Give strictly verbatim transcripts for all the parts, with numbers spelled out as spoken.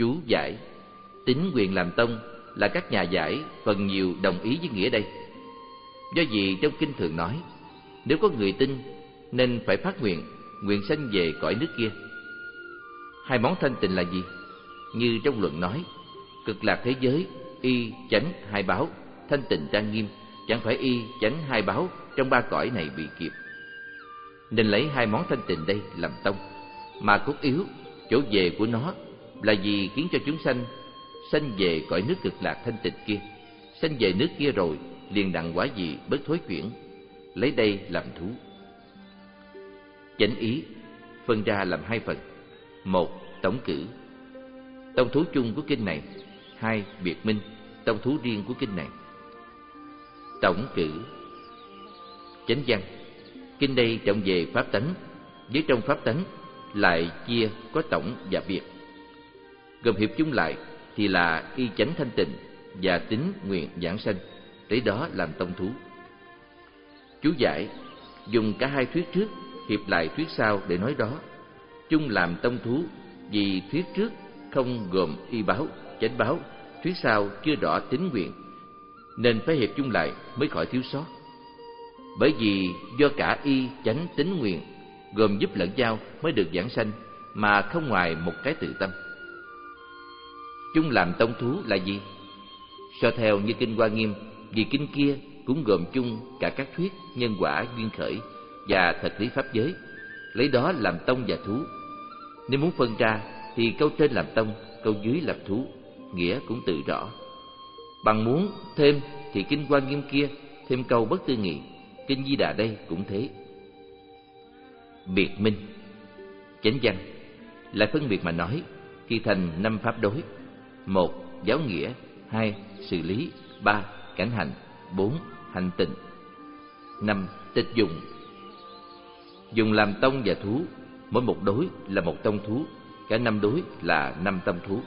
Chú giải: tín nguyện làm tông là các nhà giải phần nhiều đồng ý với nghĩa đây. Do vì trong kinh thường nói, nếu có người tin nên phải phát nguyện, nguyện sanh về cõi nước kia. Hai món thanh tịnh là gì? Như trong luận nói, cực lạc thế giới, y chánh hai báo, thanh tịnh trang nghiêm, chẳng phải y chánh hai báo trong ba cõi này bị kịp. Nên lấy hai món thanh tịnh đây làm tông, mà cốt yếu, chỗ về của nó là vì khiến cho chúng sanh sanh về cõi nước cực lạc thanh tịnh kia. Sanh về nước kia rồi liền đặng quả vị bất thối chuyển, lấy đây làm thú. Chánh ý phân ra làm hai phần: một, tổng cử, tông thú chung của kinh này; hai, biệt minh, tông thú riêng của kinh này. Tổng cử. Chánh văn. Kinh đây trọng về pháp tánh, với trong pháp tánh lại chia có tổng và biệt. Gồm hiệp chung lại thì là y chánh thanh tịnh và tín nguyện giảng sanh, lấy đó làm tông thú. Chú giải: dùng cả hai thuyết trước hiệp lại thuyết sau để nói đó. Chung làm tông thú vì thuyết trước không gồm y báo, chánh báo, thuyết sau chưa rõ tín nguyện, nên phải hiệp chung lại mới khỏi thiếu sót. Bởi vì do cả y chánh tín nguyện gồm giúp lẫn nhau mới được giảng sanh, mà không ngoài một cái tự tâm. Chung làm tông thú là gì? So theo như kinh Hoa Nghiêm, vì kinh kia cũng gồm chung cả các thuyết nhân quả duyên khởi và thật lý pháp giới, lấy đó làm tông và thú. Nếu muốn phân ra thì câu trên làm tông, câu dưới làm thú, nghĩa cũng tự rõ. Bằng muốn thêm thì kinh Hoa Nghiêm kia thêm câu bất tư nghị, kinh Di Đà đây cũng thế. Biệt minh. Chánh văn lại phân biệt mà nói thì thành năm pháp đối: một, giáo nghĩa; hai, xử lý; ba, cảnh hành; bốn, hành tịnh; năm, tịch dùng. Dùng làm tông và thú, mỗi một đối là một tông thú, cả năm đối là năm tông thú.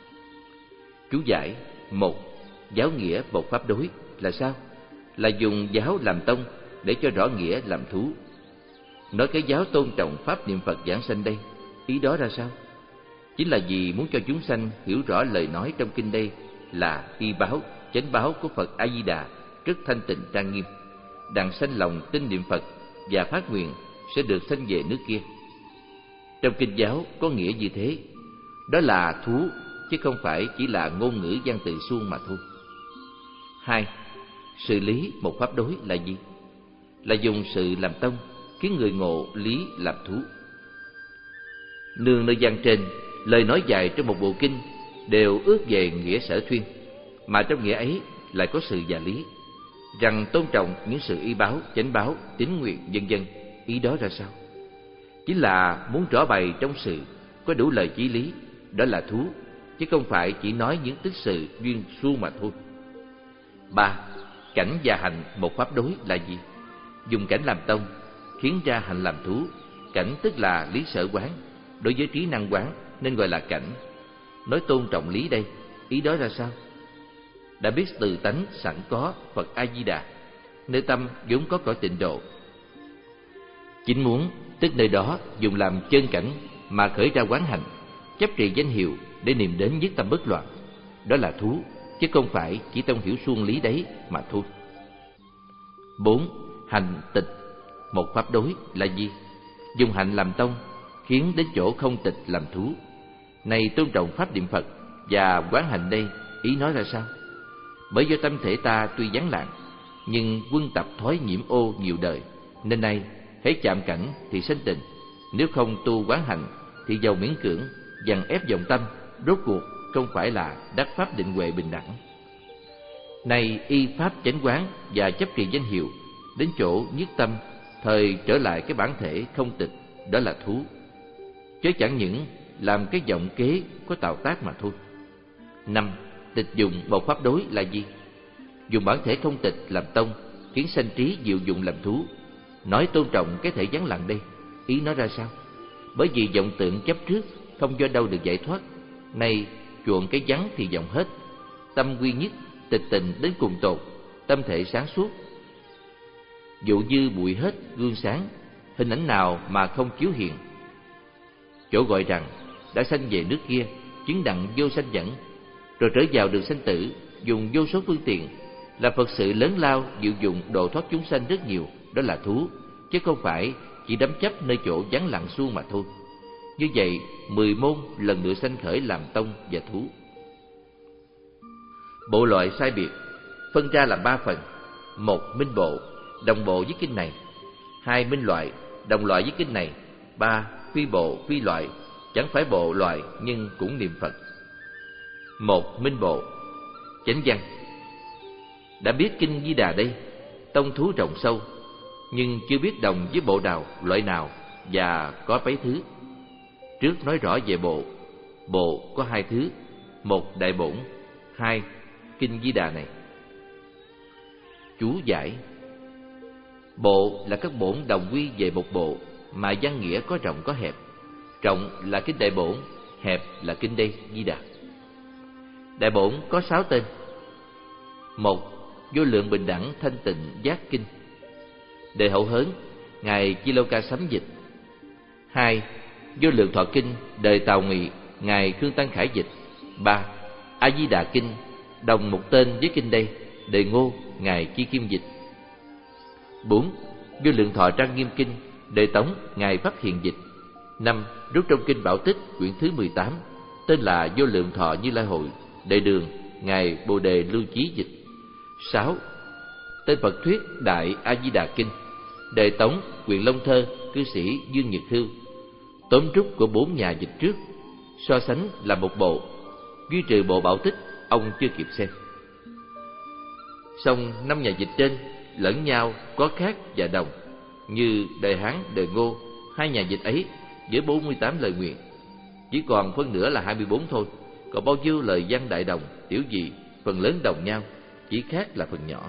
Chú giải: một, giáo nghĩa một pháp đối là sao? Là dùng giáo làm tông để cho rõ nghĩa làm thú. Nói cái giáo tôn trọng pháp niệm Phật giảng sanh đây, ý đó ra sao? Chính là vì muốn cho chúng sanh hiểu rõ lời nói trong kinh đây là y báo, chánh báo của Phật A Di Đà rất thanh tịnh trang nghiêm, đặng sanh lòng tin niệm Phật và phát nguyện sẽ được sanh về nước kia. Trong kinh giáo có nghĩa như thế, đó là thú chứ không phải chỉ là ngôn ngữ văn từ suông mà thôi. Hai, sự lý một pháp đối là gì? Là dùng sự làm tông, khiến người ngộ lý làm thú. Nương nơi văn trên, lời nói dài trong một bộ kinh đều ước về nghĩa sở thuyên, mà trong nghĩa ấy lại có sự và lý, rằng tôn trọng những sự y báo, chánh báo, tín nguyện vân vân. Ý đó ra sao? Chính là muốn rõ bày trong sự có đủ lời chí lý, đó là thú, chứ không phải chỉ nói những tích sự duyên suông mà thôi. Ba, cảnh và hành một pháp đối là gì? Dùng cảnh làm tông, khiến ra hành làm thú. Cảnh tức là lý sở quán, đối với trí năng quán nên gọi là cảnh. Nói tôn trọng lý đây, ý đó ra sao? Đã biết từ tánh sẵn có Phật A Di Đà, nơi tâm vốn có cõi tịnh độ. Chính muốn tức nơi đó dùng làm chân cảnh mà khởi ra quán hành, chấp trì danh hiệu để niệm đến nhất tâm bất loạn, đó là thú, chứ không phải chỉ tông hiểu suông lý đấy mà thôi. Bốn, hành tịch một pháp đối là gì? Dùng hành làm tông, khiến đến chỗ không tịch làm thú. Này tôn trọng pháp niệm Phật và quán hành đây, ý nói ra sao? Bởi do tâm thể ta tuy vắng lặng, nhưng quân tập thói nhiễm ô nhiều đời, nên nay hễ chạm cảnh thì sinh tình. Nếu không tu quán hành thì dầu miễn cưỡng dằn ép vọng tâm, rốt cuộc không phải là đắc pháp định huệ bình đẳng. Này y pháp chánh quán và chấp trì danh hiệu, đến chỗ nhất tâm, thời trở lại cái bản thể không tịch, đó là thú, chứ chẳng những làm cái vọng kế có tạo tác mà thôi. Năm, tịch dùng một pháp đối là gì? Dùng bản thể không tịch làm tông, khiến sanh trí diệu dụng làm thú. Nói tôn trọng cái thể vắng lặng đây, ý nói ra sao? Bởi vì vọng tượng chấp trước không do đâu được giải thoát, nay chuộng cái vắng thì vọng hết. Tâm quy nhất, tịch tình đến cùng tột, tâm thể sáng suốt. Dụ như bụi hết gương sáng, hình ảnh nào mà không chiếu hiện. Chỗ gọi rằng đã sanh về nước kia chứng đặng vô sanh dẫn, rồi trở vào đường sanh tử, dùng vô số phương tiện, là Phật sự lớn lao diệu dụng độ thoát chúng sanh rất nhiều, đó là thú, chứ không phải chỉ đắm chấp nơi chỗ vắng lặng suông mà thôi. Như vậy, mười môn lần nữa sanh khởi làm tông và thú. Bộ loại sai biệt phân ra làm ba phần: một, minh bộ, đồng bộ với kinh này; hai, minh loại, đồng loại với kinh này; ba, phi bộ, phi loại, chẳng phải bộ loại nhưng cũng niệm Phật. Một, minh bộ. Chánh văn: đã biết kinh Di Đà đây, tông thú rộng sâu, nhưng chưa biết đồng với bộ nào, loại nào và có mấy thứ. Trước nói rõ về bộ. Bộ có hai thứ: một, đại bổn; hai, kinh Di Đà này. Chú giải: bộ là các bổn đồng quy về một bộ, mà văn nghĩa có rộng có hẹp. Rộng là kinh đại bổn, hẹp là kinh đây Di Đà. Đại bổn có sáu tên: một, vô lượng bình đẳng thanh tịnh giác kinh, Đề Hậu Hớn, ngài Chi Lâu Ca sấm dịch. Hai, vô lượng thọ kinh, Đời Tào Nghị, ngài Khương Tăng Khải dịch. Ba, A Di Đà kinh, đồng một tên với kinh đây, Đề Ngô, ngài Chi Kim dịch. Bốn, vô lượng thọ trang nghiêm kinh, Đề Tống, ngài Pháp Hiền dịch. Năm, rút trong kinh Bảo Tích quyển thứ mười tám, tên là Vô lượng thọ Như Lai hội, Đề Đường, ngài Bồ Đề Lưu Chí dịch. Sáu, tên Phật thuyết Đại A Di Đà kinh, Đề Tống, quyển Long Thơ, cư sĩ Dương Nhật Hưu. Tóm rút của bốn nhà dịch trước, so sánh là một bộ, duy trừ bộ Bảo Tích ông chưa kịp xem. Song năm nhà dịch trên lẫn nhau có khác và đồng, như Đề Hán, Đề Ngô, hai nhà dịch ấy với bốn mươi tám lời nguyện, chỉ còn phân nửa là hai mươi bốn thôi. Còn bao nhiêu lời văn đại đồng, tiểu dị, phần lớn đồng nhau, chỉ khác là phần nhỏ.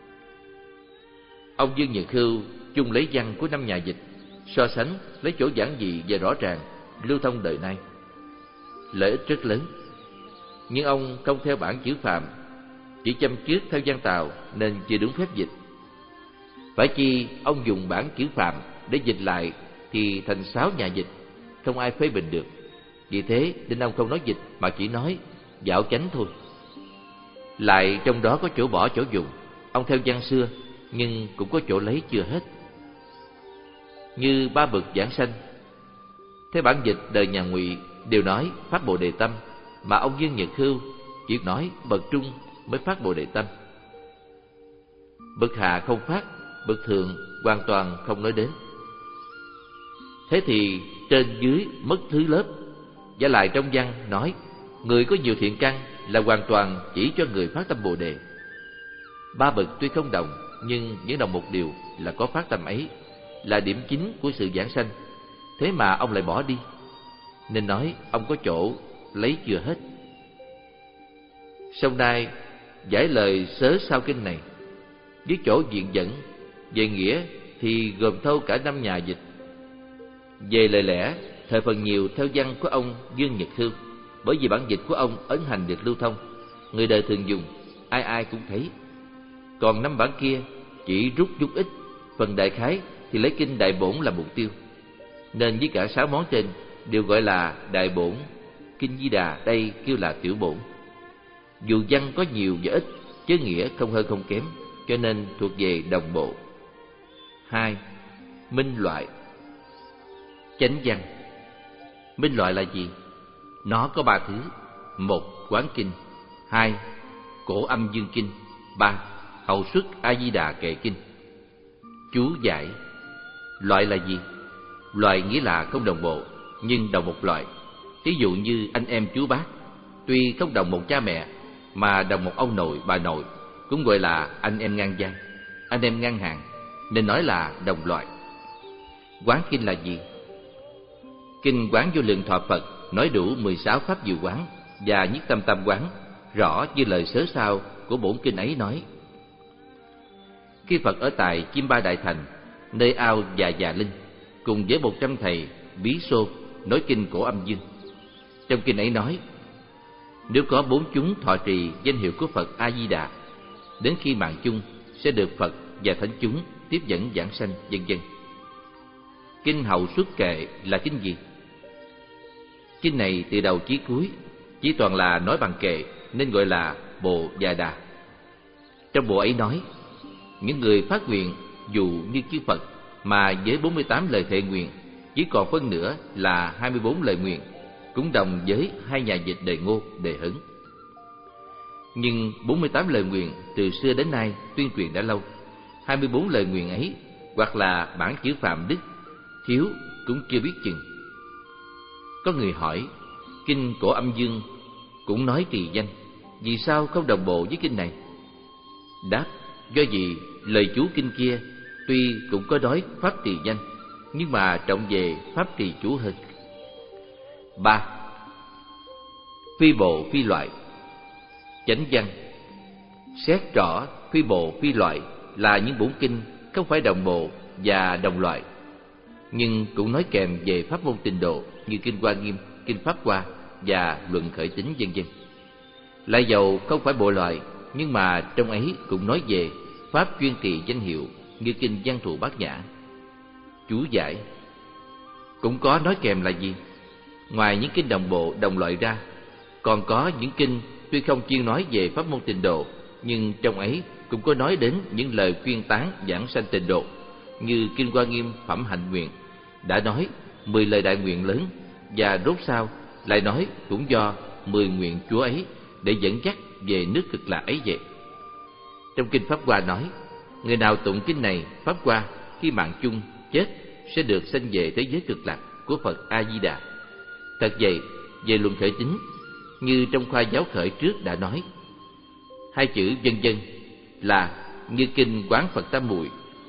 Ông Dương Nhật Hưu chung lấy văn của năm nhà dịch, so sánh lấy chỗ giản dị và rõ ràng, lưu thông đời nay, lợi ích rất lớn. Nhưng ông không theo bản chữ Phạm, chỉ châm chước theo văn Tào nên chưa đúng phép dịch. Phải chi ông dùng bản chữ Phạm để dịch lại thì thành sáu nhà dịch, không ai phê bình được. Vì thế nên ông không nói dịch mà chỉ nói dạo chánh thôi. Lại trong đó có chỗ bỏ chỗ dùng, ông theo văn xưa nhưng cũng có chỗ lấy chưa hết. Như ba bậc giảng sanh, theo bản dịch đời nhà Ngụy đều nói phát Bồ Đề tâm, mà ông Dương Nhật Hưu chỉ nói bậc trung mới phát Bồ Đề tâm. Bậc hạ không phát, bậc thượng hoàn toàn không nói đến. Thế thì trên dưới mất thứ lớp. Và lại trong văn nói người có nhiều thiện căn là hoàn toàn chỉ cho người phát tâm Bồ Đề. Ba bậc tuy không đồng, nhưng vẫn đồng một điều là có phát tâm ấy, là điểm chính của sự giảng sanh. Thế mà ông lại bỏ đi, nên nói ông có chỗ lấy chưa hết. Sau nay giải lời sớ sau kinh này, với chỗ viện dẫn về nghĩa thì gồm thâu cả năm nhà dịch. Về lời lẽ, thời phần nhiều theo văn của ông Dương Nhật Hưu, bởi vì bản dịch của ông ấn hành được lưu thông, người đời thường dùng, ai ai cũng thấy. Còn năm bản kia chỉ rút chút ít, phần đại khái thì lấy kinh Đại Bổn là mục tiêu, nên với cả sáu món trên đều gọi là Đại Bổn. Kinh Di Đà đây kêu là Tiểu Bổn. Dù văn có nhiều và ít, chứ nghĩa không hơn không kém, cho nên thuộc về đồng bộ. Hai, minh loại. Chánh văn. Minh loại là gì? Nó có ba thứ: một, Quán kinh; hai, Cổ Âm Dương kinh; ba, Hậu Xuất A Di Đà Kệ kinh. Chú giải: loại là gì? Loại nghĩa là không đồng bộ, nhưng đồng một loại. Ví dụ như anh em chú bác, tuy không đồng một cha mẹ, mà đồng một ông nội bà nội, cũng gọi là anh em ngang vai, anh em ngang hàng, nên nói là đồng loại. Quán kinh là gì? Kinh Quán Vô Lượng Thọ Phật nói đủ mười sáu pháp diệu quán và nhất tâm tam quán, rõ như lời sớ sau của bổn kinh ấy nói. Khi Phật ở tại Chim Ba Đại Thành, nơi ao Già Già Linh, cùng với một trăm thầy bí xô nói kinh Cổ Âm Dương. Trong kinh ấy nói, nếu có bốn chúng thọ trì danh hiệu của Phật A Di Đà, đến khi mạng chung sẽ được Phật và thánh chúng tiếp dẫn giảng sanh, vân vân. Kinh Hậu Xuất Kệ là kinh gì? Kinh này từ đầu chí cuối chỉ toàn là nói bằng kệ nên gọi là Bộ Già Đà. Trong bộ ấy nói, những người phát nguyện dù như chư Phật mà với bốn mươi tám lời thệ nguyện chỉ còn phân nửa là hai mươi bốn lời nguyện, cũng đồng với hai nhà dịch Đề Ngô, Đề Hứng. Nhưng bốn mươi tám lời nguyện từ xưa đến nay tuyên truyền đã lâu. hai mươi bốn lời nguyện ấy hoặc là bản chữ Phạm Đức, thiếu cũng chưa biết chừng. Có người hỏi, kinh Cổ Âm Dương cũng nói trì danh, vì sao không đồng bộ với kinh này? Đáp, do vì lời chú kinh kia tuy cũng có nói pháp trì danh, nhưng mà trọng về pháp trì chú hơn. Ba. Phi bộ phi loại. Chánh văn. Xét rõ phi bộ phi loại là những bổn kinh không phải đồng bộ và đồng loại, nhưng cũng nói kèm về pháp môn tịnh độ như kinh Hoa Nghiêm, kinh Pháp Hoa và luận khởi tín vân vân. Lại dầu không phải bộ loại, nhưng mà trong ấy cũng nói về pháp chuyên trì danh hiệu như kinh Văn Thù Bát Nhã. Chú giải cũng có nói kèm là gì? Ngoài những kinh đồng bộ đồng loại ra, còn có những kinh tuy không chuyên nói về pháp môn tịnh độ, nhưng trong ấy cũng có nói đến những lời khuyên tán giảng sanh tịnh độ, như kinh Hoa Nghiêm Phẩm Hạnh Nguyện đã nói mười lời đại nguyện lớn, và rốt sau lại nói cũng do mười nguyện chúa ấy để dẫn dắt về nước Cực Lạc ấy về. Trong kinh Pháp Hoa nói, người nào tụng kinh này Pháp Hoa khi mạng chung chết sẽ được sanh về thế giới Cực Lạc của Phật A Di Đà. Thật vậy, về luận khởi tín, như trong khoa giáo khởi trước đã nói, hai chữ vân vân là như kinh Quán Phật Tam Muội,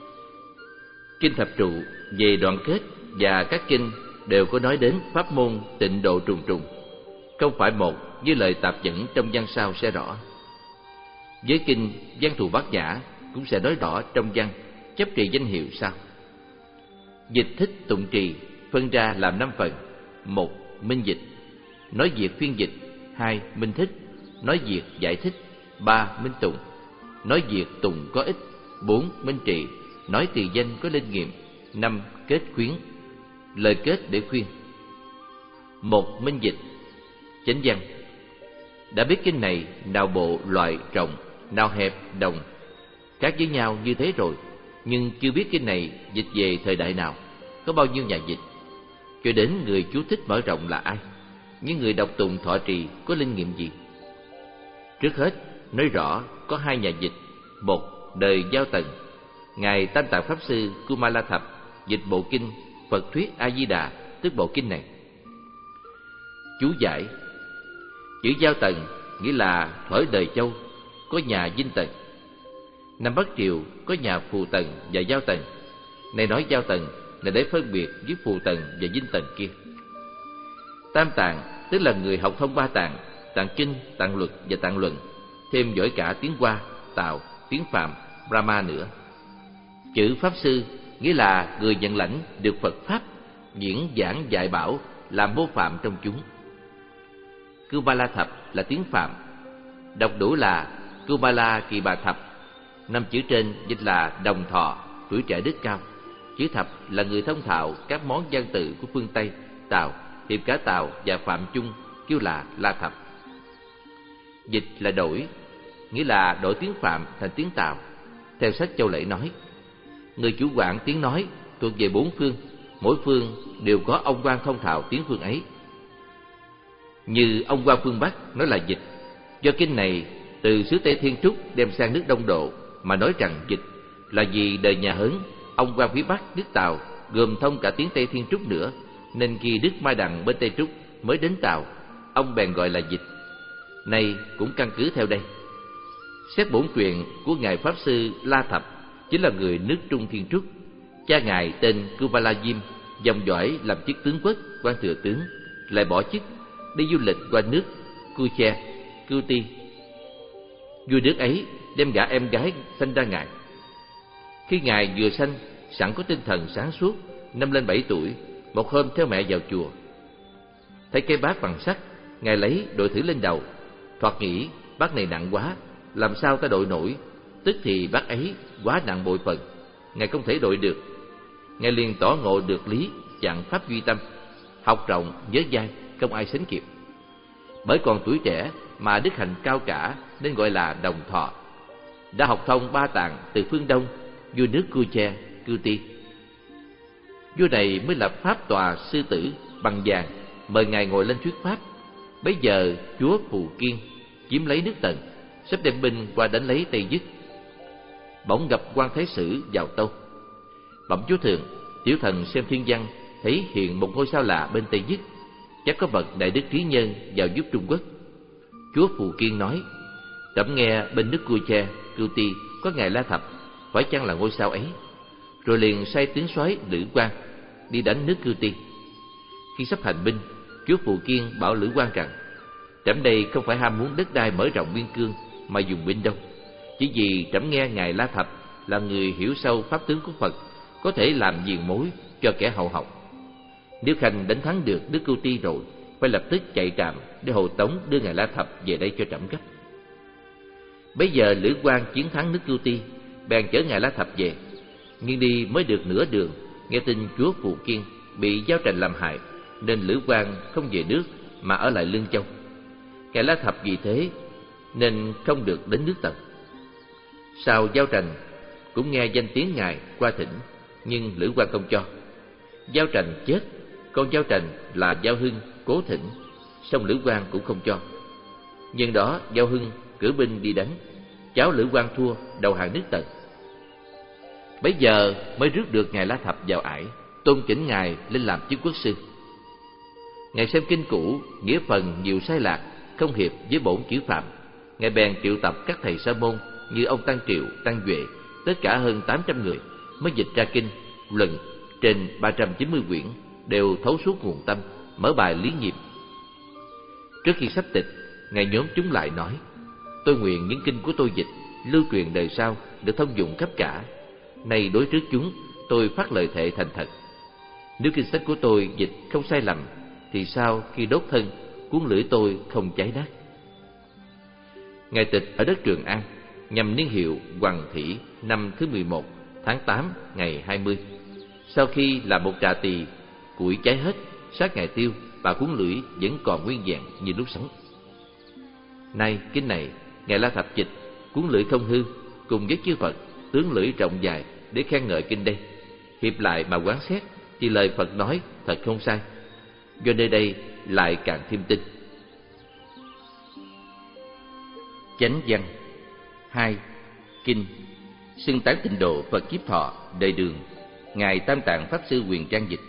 kinh Thập Trụ về đoạn kết và các kinh đều có nói đến pháp môn tịnh độ trùng trùng, không phải một như lời tạp dẫn trong văn sau sẽ rõ. Với kinh Văn Thù Bát Nhã cũng sẽ nói rõ trong văn chấp trì danh hiệu sau. Dịch thích tụng trì phân ra làm năm phần: một, minh dịch, nói việc phiên dịch; hai, minh thích, nói việc giải thích; ba, minh tụng, nói việc tụng có ích; bốn, minh trị, nói trì danh có linh nghiệm; năm, kết khuyến, lời kết để khuyên. Một, minh dịch. Chánh văn. Đã biết kinh này nào bộ loại rộng, nào hẹp đồng, khác với nhau như thế rồi, nhưng chưa biết kinh này dịch về thời đại nào, có bao nhiêu nhà dịch, cho đến người chú thích mở rộng là ai, những người đọc tụng thọ trì có linh nghiệm gì. Trước hết nói rõ có hai nhà dịch. Một, đời Giao Tần, ngài Tam Tạng Pháp Sư Kumala Thập dịch bộ kinh Phật Thuyết A Di Đà, tức bộ kinh này. Chú giải. Chữ Giao Tần nghĩa là thuở đời Châu có nhà Dinh Tần, năm Bắc Triều có nhà Phù Tần và Giao Tần. Này nói Giao Tần là để phân biệt với Phù Tần và Dinh Tần kia. Tam Tạng tức là người học thông ba tạng: tạng kinh, tạng luật và tạng luận, thêm giỏi cả tiếng Hoa, Tào, tiếng Phạm, Brahma nữa. Chữ Pháp Sư nghĩa là người nhận lãnh được Phật Pháp, diễn giảng dạy bảo, làm mô phạm trong chúng. Kumala Thập là tiếng Phạm, đọc đủ là Kumala Kỳ Bà Thập. Năm chữ trên dịch là đồng thọ, tuổi trẻ đức cao. Chữ Thập là người thông thạo các món văn tự của phương Tây, Tào, hiệp cả Tào và Phạm chung, kêu là La Thập. Dịch là đổi, nghĩa là đổi tiếng Phạm thành tiếng Tào. Theo sách Châu Lễ nói, người chủ quản tiếng nói thuộc về bốn phương, mỗi phương đều có ông quan thông thạo tiếng phương ấy. Như ông quan phương Bắc nói là dịch, do kinh này từ xứ Tây Thiên Trúc đem sang nước Đông Độ, mà nói rằng dịch là vì đời nhà Hớn, ông quan phía Bắc nước Tào gồm thông cả tiếng Tây Thiên Trúc nữa, nên khi Đức Mai Đằng bên Tây Trúc mới đến Tào, ông bèn gọi là dịch. Này cũng căn cứ theo đây. Xét bổn truyền của ngài Pháp Sư La Thập chính là người nước Trung Thiên Trúc. Cha ngài tên Kumala Diêm, dòng dõi làm chức tướng quốc, quan thừa tướng, lại bỏ chức đi du lịch qua nước Kuche, Kuti. Vua nước ấy đem gả em gái sanh ra ngài. Khi ngài vừa sanh, sẵn có tinh thần sáng suốt, năm lên bảy tuổi, một hôm theo mẹ vào chùa, thấy cây bát bằng sắt, ngài lấy đội thử lên đầu. Thoạt nghĩ bát này nặng quá, làm sao ta đội nổi? Tức thì bát ấy quá nặng bội phần, ngài không thể đội được. Ngài liền tỏ ngộ được lý chặn pháp duy tâm, học rộng nhớ dai, không ai sánh kịp. Bởi còn tuổi trẻ mà đức hạnh cao cả nên gọi là đồng thọ. Đã học thông ba tạng từ phương Đông, vua nước Kuche, Cư Ti. Vua này mới lập pháp tòa sư tử bằng vàng, mời ngài ngồi lên thuyết pháp. Bấy giờ chúa Phù Kiên chiếm lấy nước Tần, sắp đem binh qua đánh lấy Tây Dứt. Bỗng gặp quan thái sử vào tâu: Bẩm chúa thượng, tiểu thần xem thiên văn thấy hiện một ngôi sao lạ bên Tây Dứt, chắc có bậc đại đức trí nhân vào giúp Trung Quốc. Chúa Phù Kiên nói: Trẫm nghe bên nước Kuche, Cư Ti có ngài La Thập, phải chăng là ngôi sao ấy? Rồi liền sai tướng soái Lữ Quang đi đánh nước Cư Ti. Khi sắp hành binh, chúa Phù Kiên bảo Lữ Quang rằng: Trẫm đây không phải ham muốn đất đai mở rộng biên cương mà dùng binh đâu, chỉ vì trẫm nghe ngài La Thập là người hiểu sâu pháp tướng của Phật, có thể làm diền mối cho kẻ hậu học. Nếu Khanh đánh thắng được nước Cư Ti rồi, phải lập tức chạy trạm để hộ tống đưa ngài La Thập về đây cho trẫm gấp. Bấy giờ Lữ Quang chiến thắng nước Cư Ti, bèn chở ngài La Thập về. Nhưng đi mới được nửa đường, nghe tin chúa Phù Kiên bị Giao Trành làm hại, nên Lữ Quang không về nước mà ở lại Lương Châu. Ngài La Thập vì thế nên không được đến nước Tần. Sau Giao Trành cũng nghe danh tiếng ngài qua thỉnh, nhưng Lữ Quang không cho. Giao Trành chết, con Giao Trành là Giao Hưng cố thỉnh, song Lữ Quang cũng không cho. Nhưng đó Giao Hưng cử binh đi đánh, cháu Lữ Quang thua, đầu hàng nước Tần. Bấy giờ mới rước được ngài La Thập vào ải, tôn chỉnh ngài lên làm chức quốc sư. Ngài xem kinh cũ, nghĩa phần nhiều sai lạc, không hiệp với bổn chữ phạm. Ngài bèn triệu tập các thầy sa môn như ông Tăng Triệu, Tăng Duệ, tất cả hơn tám trăm người, mới dịch ra kinh, luận trên ba trăm chín mươi quyển, đều thấu suốt nguồn tâm, mở bài lý nhiệm. Trước khi sắp tịch, ngài nhóm chúng lại nói: Tôi nguyện những kinh của tôi dịch, lưu truyền đời sau, được thông dụng khắp cả. Nay đối trước chúng, tôi phát lời thệ thành thật. Nếu kinh sách của tôi dịch không sai lầm, thì sao khi đốt thân, cuốn lưỡi tôi không cháy nát? Ngài tịch ở đất Trường An, nhằm niên hiệu Hoằng Thị năm thứ mười một, tháng tám, ngày hai mươi. Sau khi làm một trà tỳ, củi cháy hết, sát ngày tiêu, và cuốn lưỡi vẫn còn nguyên vẹn như lúc sống. Nay kinh này, ngài La Thập dịch, cuốn lưỡi không hư, cùng với chư Phật, tướng lưỡi rộng dài để khen ngợi kinh đây. Hiệp lại mà quán xét, thì lời Phật nói thật không sai. Do nơi đây lại càng thêm tin. Chánh văn hai. Kinh xưng tán tịnh độ Phật Chiếp Thọ đời Đường, ngài Tam Tạng Pháp Sư Huyền Trang dịch.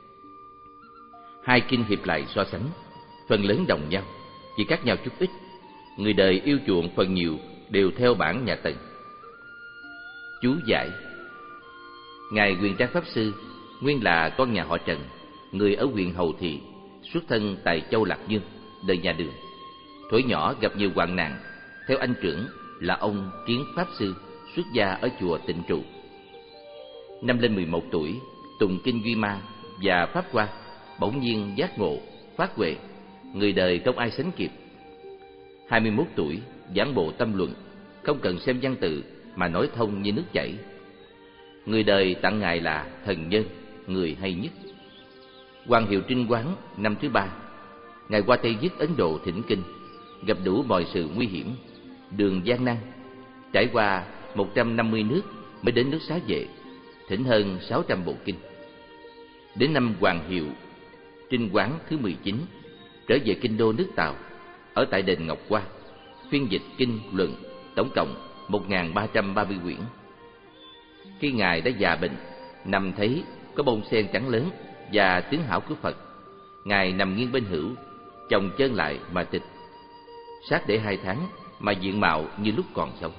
Hai kinh hiệp lại so sánh, phần lớn đồng nhau, chỉ khác nhau chút ít. Người đời yêu chuộng phần nhiều đều theo bản nhà Tần. Chú giải: ngài Huyền Trang Pháp Sư nguyên là con nhà họ Trần, người ở huyện Hầu Thị, xuất thân tại châu Lạc Dương, đời nhà Đường. Thuở nhỏ gặp nhiều hoạn nạn, theo anh trưởng là ông Kiến Pháp Sư xuất gia ở chùa Tịnh Trụ. Năm lên mười một tuổi, tùng kinh Duy Ma và Pháp Hoa, bỗng nhiên giác ngộ, phát huệ, người đời không ai sánh kịp. Hai mươi mốt tuổi, giảng bộ tâm luận, không cần xem văn tự mà nói thông như nước chảy. Người đời tặng ngài là thần nhân, người hay nhất. Hoàng hiệu trinh quán năm thứ ba, ngài qua Tây Dứt Ấn Độ thỉnh kinh, gặp đủ mọi sự nguy hiểm, đường gian nan, trải qua một trăm năm mươi nước mới đến nước Xá Vệ, thỉnh hơn sáu trăm bộ kinh. Đến năm Hoàng hiệu trinh quán thứ mười chín, trở về kinh đô nước Tào, ở tại đền Ngọc Hoa, phiên dịch kinh luận tổng cộng một nghìn ba trăm ba mươi quyển. Khi ngài đã già bệnh, nằm thấy có bông sen trắng lớn và tướng hảo của Phật, ngài nằm nghiêng bên hữu, chồng chân lại mà tịch. Sát để hai tháng mà diện mạo như lúc còn sống.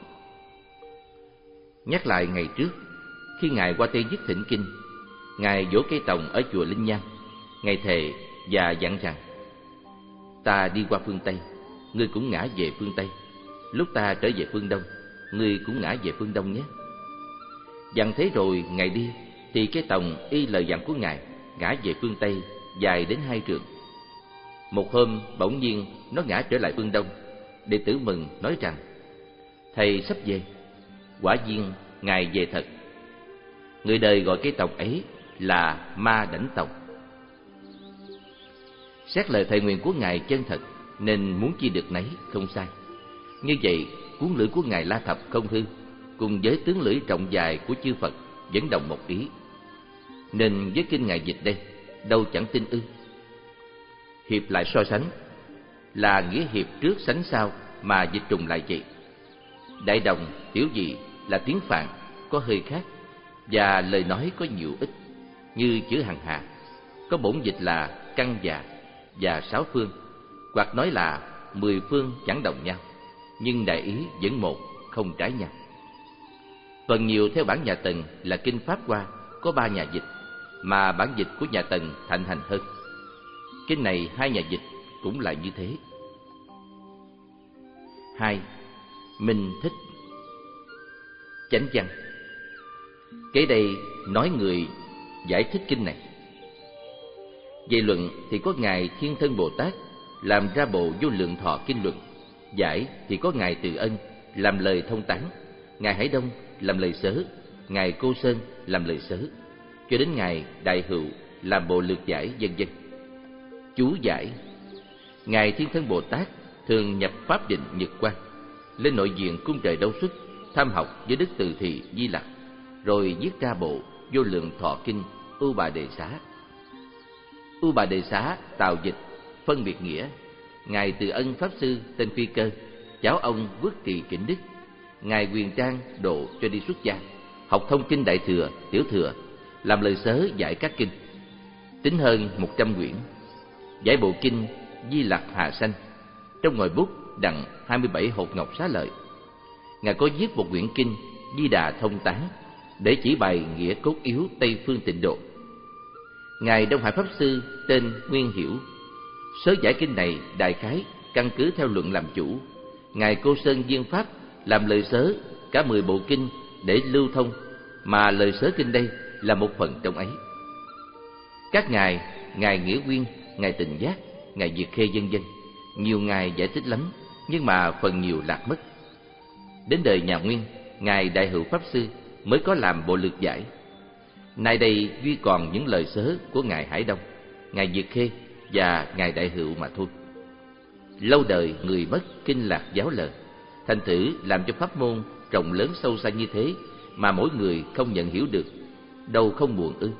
Nhắc lại ngày trước, khi ngài qua Tây Dứt thỉnh kinh, ngài vỗ cây tòng ở chùa Linh Nham, ngài thề và dặn rằng: ta đi qua phương Tây, ngươi cũng ngã về phương Tây. Lúc ta trở về phương Đông, ngươi cũng ngã về phương Đông nhé. Dặn thế rồi ngài đi, thì cái tòng y lời dặn của ngài ngã về phương Tây dài đến hai trượng. Một hôm bỗng nhiên nó ngã trở lại phương Đông. Đệ tử mừng nói rằng: thầy sắp về. Quả nhiên ngài về thật. Người đời gọi cái tòng ấy là Ma Đảnh Tòng. Xét lời thầy nguyện của ngài chân thật, nên muốn chi được nấy, không sai. Như vậy, cuốn lưỡi của Ngài La Thập không hư, cùng với tướng lưỡi rộng dài của chư Phật vẫn đồng một ý. Nên với kinh Ngài dịch đây, đâu chẳng tin ư? Hiệp lại so sánh, là nghĩa hiệp trước sánh sau mà dịch trùng lại vậy. Đại đồng, tiểu dị là tiếng Phạn, có hơi khác, và lời nói có nhiều ít, như chữ hằng hà, có bổn dịch là căn già và sáu phương, hoặc nói là mười phương chẳng đồng nhau, nhưng đại ý vẫn một, không trái nhau. Phần nhiều theo bản nhà Tần là kinh Pháp Hoa có ba nhà dịch, mà bản dịch của nhà Tần thịnh hành hơn. Kinh này hai nhà dịch cũng là như thế. Hai, Minh thích. Chánh văn. Kế đây nói người giải thích kinh này. Về luận thì có Ngài Thiên Thân Bồ Tát làm ra bộ Vô Lượng Thọ Kinh Luận. Giải thì có Ngài Từ Ân làm lời thông tán, Ngài Hải Đông làm lời sớ, Ngài Cô Sơn làm lời sớ, cho đến Ngài Đại Hữu làm bộ lược giải, vân vân. Chú giải. Ngài Thiên Thân Bồ Tát thường nhập pháp định Nhật Quang, lên nội viện cung trời Đâu Xuất, tham học với Đức Từ Thị Di Lặc, rồi viết ra bộ Vô Lượng Thọ Kinh Ưu Bà Đề Xá. Ưu Bà Đề Xá tào dịch, phân biệt nghĩa. Ngài Từ Ân Pháp Sư tên Phi Cơ, cháu ông Vước Trì Kính Đức, Ngài Quyền Trang độ cho đi xuất gia, học thông kinh Đại Thừa, Tiểu Thừa, làm lời sớ giải các kinh, tính hơn một trăm quyển. Giải bộ kinh Di Lặc Hà Sanh, trong ngòi bút đặng hai mươi bảy hột ngọc xá lợi. Ngài có viết một quyển kinh Di Đà Thông Tán để chỉ bày nghĩa cốt yếu Tây Phương Tịnh Độ. Ngài Đông Hải Pháp Sư tên Nguyên Hiểu, sớ giải kinh này đại khái căn cứ theo luận làm chủ. Ngài Cô Sơn Viên Pháp làm lời sớ cả mười bộ kinh để lưu thông, mà lời sớ kinh đây là một phần trong ấy. Các ngài, Ngài Nghĩa Nguyên, Ngài Tịnh Giác, Ngài Diệt Khê vân vân, nhiều ngài giải thích lắm, nhưng mà phần nhiều lạc mất. Đến đời nhà Nguyên, Ngài Đại Hữu Pháp Sư mới có làm bộ lược giải. Nay đây duy còn những lời sớ của Ngài Hải Đông, Ngài Diệt Khê và Ngài Đại Hữu mà thôi. Lâu đời người mất kinh lạc giáo lời, thành thử làm cho pháp môn rộng lớn sâu xa như thế mà mỗi người không nhận hiểu được, đâu không buồn ư?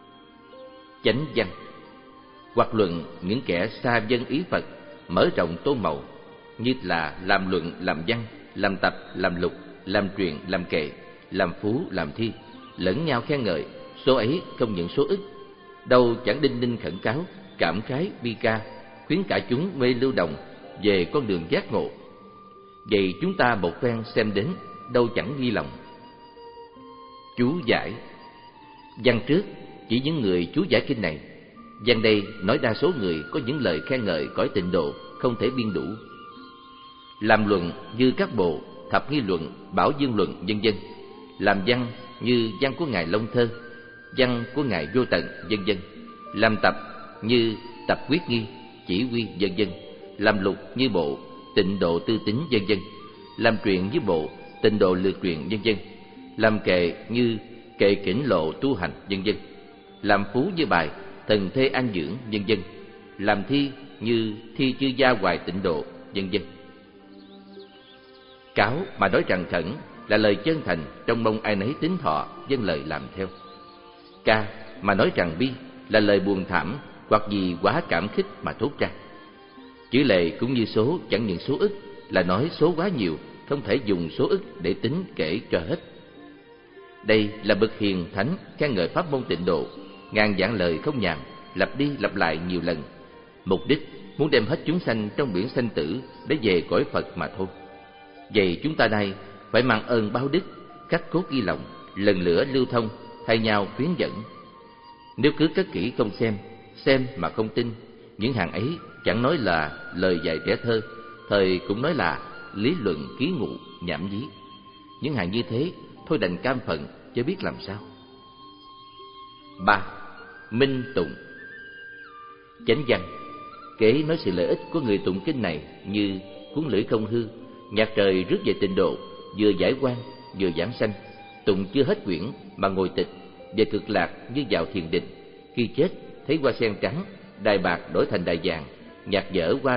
Chánh văn. Hoặc luận những kẻ xa dân ý Phật, mở rộng tô màu, như là làm luận, làm văn, làm tập, làm lục, làm truyền, làm kệ, làm phú, làm thi, lẫn nhau khen ngợi, số ấy không những số ít, đâu chẳng đinh ninh khẩn cáo, cảm khái bi ca, khuyến cả chúng mê lưu đồng về con đường giác ngộ. Vậy chúng ta một phen xem đến, đâu chẳng ghi lòng. Chú giải. Văn trước chỉ những người chú giải kinh này. Văn đây nói đa số người có những lời khen ngợi cõi Tịnh Độ không thể biên đủ. Làm luận như các bộ Thập Nghi Luận, Bảo Dương Luận, vân vân. Làm văn như văn của Ngài Long Thơ, văn của Ngài Vô Tận, vân vân. Làm tập như Tập Quyết Nghi, Chỉ Huy, vân vân. Làm lục như bộ Tịnh Độ Tư Tính, vân vân. Làm truyện như bộ Tịnh Độ Lược Truyện, vân vân. Làm kệ như Kệ Kỉnh Lộ Tu Hành, vân vân. Làm phú như bài Thần Thê An Dưỡng, vân vân. Làm thi như Thi Chư Gia Hoài Tịnh Độ, vân vân. Cáo mà nói rằng khẩn là lời chân thành, trong mong ai nấy tín thọ vâng lời làm theo. Ca mà nói rằng bi là lời buồn thảm, hoặc vì quá cảm khích mà thốt ra. Chữ lệ cũng như số, chẳng những số ít, là nói số quá nhiều, không thể dùng số ít để tính kể cho hết. Đây là bậc hiền thánh khen ngợi pháp môn Tịnh Độ, ngàn vạn lời không nhàn, lặp đi lặp lại nhiều lần, mục đích muốn đem hết chúng sanh trong biển sanh tử để về cõi Phật mà thôi. Vậy chúng ta đây phải mang ơn báo đức, khắc cốt ghi lòng, lần lửa lưu thông, thay nhau khuyến dẫn. Nếu cứ cất kỹ không xem, xem mà không tin, những hàng ấy chẳng nói là lời dạy trẻ thơ, thời cũng nói là lý luận ký ngụ nhảm nhí. Những hàng như thế thôi đành cam phận, chứ biết làm sao. Ba. Minh tụng. Chánh văn. Kế nói sự lợi ích của người tụng kinh này như cuốn lưỡi không hư, nhạc trời rước về Tịnh Độ, vừa giải oan vừa giảng sanh. Tụng chưa hết quyển mà ngồi tịch, về cực lạc như vào thiền định. Khi chết thấy hoa sen trắng, đài bạc đổi thành đài vàng, nhạc dở qua rồi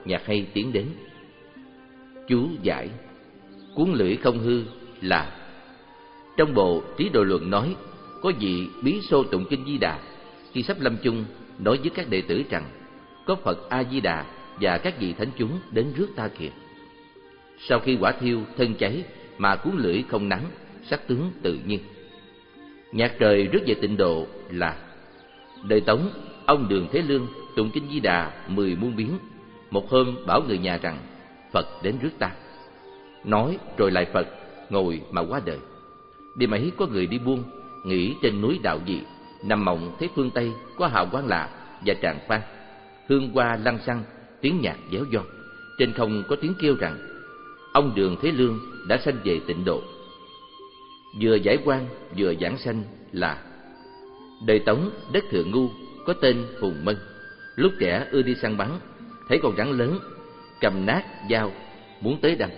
nhạc hay tiến đến. Chú giải: cuốn lưỡi không hư là trong bộ Trí Độ Luận nói, có vị Bí Xô tụng kinh Di Đà khi sắp lâm chung nói với các đệ tử rằng có Phật A Di Đà và các vị thánh chúng đến rước ta kìa. Sau khi quả thiêu thân cháy mà cuốn lưỡi không nắng, sắc tướng tự nhiên. Nhạc trời rước về tịnh độ là đời Tống, ông Đường Thế Lương tụng kinh Di Đà mười muôn biến. Một hôm bảo người nhà rằng Phật đến rước ta, nói rồi lại Phật ngồi mà qua đời. Đêm ấy có người đi buôn, nghỉ trên núi Đạo Dị, nằm mộng thấy phương Tây có hào quang lạ và tràng phan, hương hoa lăng xăng, tiếng nhạc véo von. Trên không có tiếng kêu rằng ông Đường Thế Lương đã sanh về tịnh độ. Vừa giải quan vừa giảng sanh là đời Tống, đất Thượng Ngu có tên Phùng Mân. Lúc trẻ ưa đi săn bắn, thấy con rắn lớn, cầm nát dao muốn tới đâm.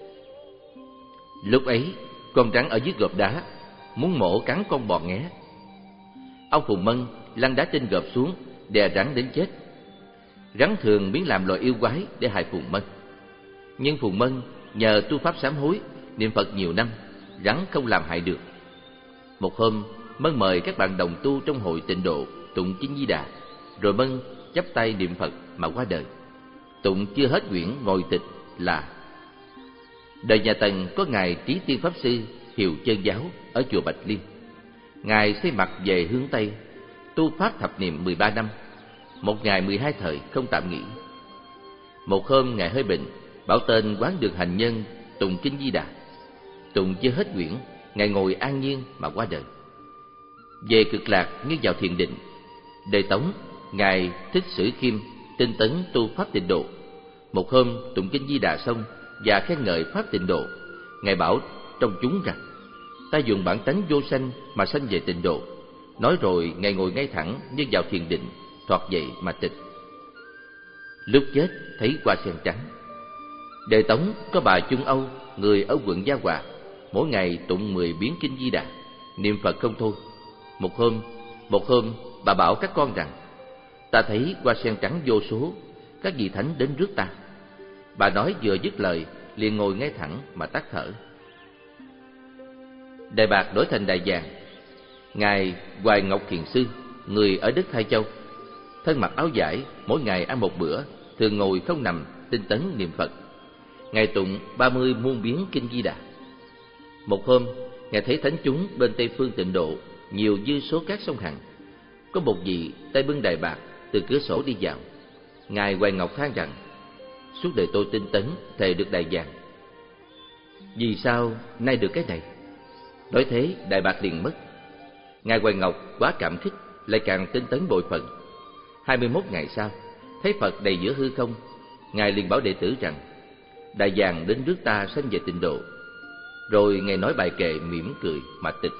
Lúc ấy con rắn ở dưới gợp đá, muốn mổ cắn con bò nghé. Ông Phùng Mân lăn đá trên gợp xuống, đè rắn đến chết. Rắn thường biến làm loài yêu quái để hại Phùng Mân, nhưng Phùng Mân nhờ tu pháp sám hối, niệm Phật nhiều năm, rắn không làm hại được. Một hôm Mân mời các bạn đồng tu trong hội tịnh độ tụng kinh Di Đà, rồi Mân chắp tay niệm Phật mà qua đời. Tụng chưa hết quyển ngồi tịch là đời nhà Tần có ngài Trí Tiên Pháp Sư hiệu Chân Giáo ở chùa Bạch Liên. Ngài xây mặt về hướng Tây, tu pháp thập niệm mười ba năm, một ngày mười hai thời không tạm nghỉ. Một hôm ngài hơi bệnh, bảo tên quán được hành nhân tụng kinh Di Đà. Tụng chưa hết quyển, ngài ngồi an nhiên mà qua đời. Về Cực Lạc như vào thiền định. Đời Tống, ngài Thích Sử Khiêm tinh tấn tu pháp tịnh độ. Một hôm tụng kinh Di Đà xong và khen ngợi pháp tịnh độ, ngài bảo trong chúng rằng ta dùng bản tánh vô sanh mà sanh về tịnh độ. Nói rồi ngài ngồi ngay thẳng như vào thiền định, thoạt dậy mà tịch. Lúc chết thấy hoa sen trắng. Đời Tống có bà Trung Âu, người ở quận Gia Hòa, mỗi ngày tụng mười biến kinh Di Đà, niệm Phật không thôi. Một hôm, một hôm bà bảo các con rằng ta thấy hoa sen trắng vô số, các vị thánh đến rước ta. Bà nói vừa dứt lời liền ngồi ngay thẳng mà tắt thở. Đài bạc đổi thành đài vàng. Ngài Hoài Ngọc Thiền Sư, người ở đất Thái Châu, thân mặc áo vải, mỗi ngày ăn một bữa, thường ngồi không nằm tinh tấn niệm Phật. Ngài tụng ba mươi muôn biến kinh Di Đà. Một hôm ngài thấy thánh chúng bên Tây phương tịnh độ nhiều dư số các sông Hằng. Có một vị tay bưng đài bạc từ cửa sổ đi vào. Ngài Hoài Ngọc than rằng suốt đời tôi tinh tấn thề được đài vàng, vì sao nay được cái này? Nói thế đài bạc liền mất. Ngài Hoài Ngọc quá cảm kích, lại càng tinh tấn bội phần. Hai mươi mốt ngày sau, thấy Phật đầy giữa hư không, ngài liền bảo đệ tử rằng đài vàng đến rước ta sanh về tịnh độ. Rồi ngài nói bài kệ mỉm cười mà tịch.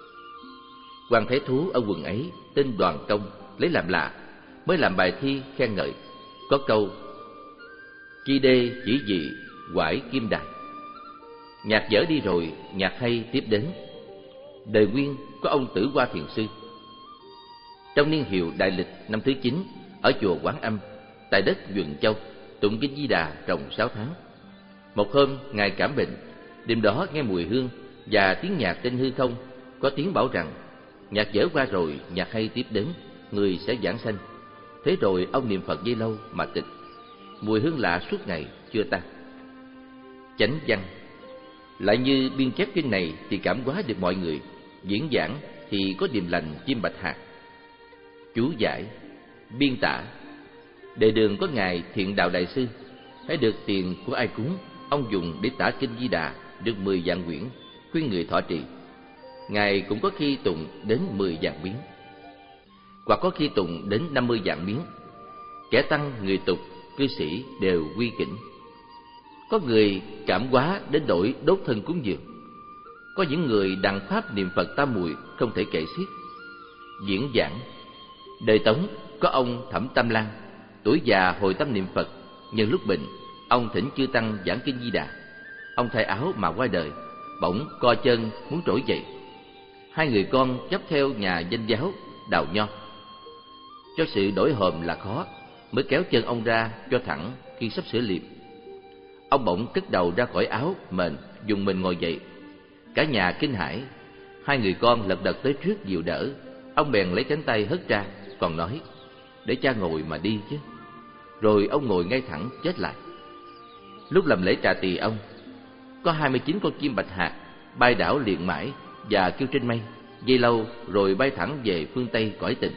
Quan Thế Thú ở quần ấy tên Đoàn Công lấy làm lạ, mới làm bài thi khen ngợi. Có câu chi đê chỉ dị quải kim đài. Nhạc dở đi rồi, nhạc hay tiếp đến. Đời Nguyên có ông Tử Hoa Thiền Sư. Trong niên hiệu Đại Lịch năm thứ chín, ở chùa Quán Âm, tại đất Duần Châu, tụng kinh Di Đà tròn sáu tháng. Một hôm ngài cảm bệnh, đêm đó nghe mùi hương và tiếng nhạc trên hư không, có tiếng bảo rằng nhạc dở qua rồi, nhạc hay tiếp đến, người sẽ giảng sanh. Thế rồi ông niệm Phật dây lâu mà tịch. Mùi hương lạ suốt ngày chưa tan. Chánh văn lại như biên chép kinh này thì cảm hóa được mọi người, diễn giảng thì có điềm lành chim bạch hạt. Chú giải biên tả. Đệ đường có ngài Thiện Đạo Đại Sư, hãy được tiền của ai cúng, ông dùng để tả kinh Di Đà được mười vạn quyển, khuyên người thọ trì. Ngài cũng có khi tụng đến mười vạn biến, hoặc có khi tụng đến năm mươi vạn biến. Kẻ tăng, người tục, cư sĩ đều quy kính. Có người cảm hóa đến đổi đốt thân cúng dường. Có những người đặng pháp niệm Phật tam muội không thể kể xiết. Diễn giảng. Đời Tống có ông Thẩm Tam Lan, tuổi già hồi tâm niệm Phật, nhân lúc bệnh, ông thỉnh chư tăng giảng kinh Di Đà. Ông thay áo mà qua đời, bỗng co chân muốn trỗi dậy. Hai người con chấp theo nhà danh giáo Đào Nho. Cho sự đổi hòm là khó, mới kéo chân ông ra cho thẳng khi sắp sửa liệm. Ông bỗng cất đầu ra khỏi áo mền, dùng mình ngồi dậy. Cả nhà kinh hãi. Hai người con lật đật tới trước dìu đỡ. Ông bèn lấy cánh tay hất ra, còn nói: "Để cha ngồi mà đi chứ." Rồi ông ngồi ngay thẳng chết lại. Lúc làm lễ trà tỳ ông, có hai mươi chín con chim bạch hạc bay đảo liền mãi và kêu trên mây, giây lâu rồi bay thẳng về phương Tây cõi tình.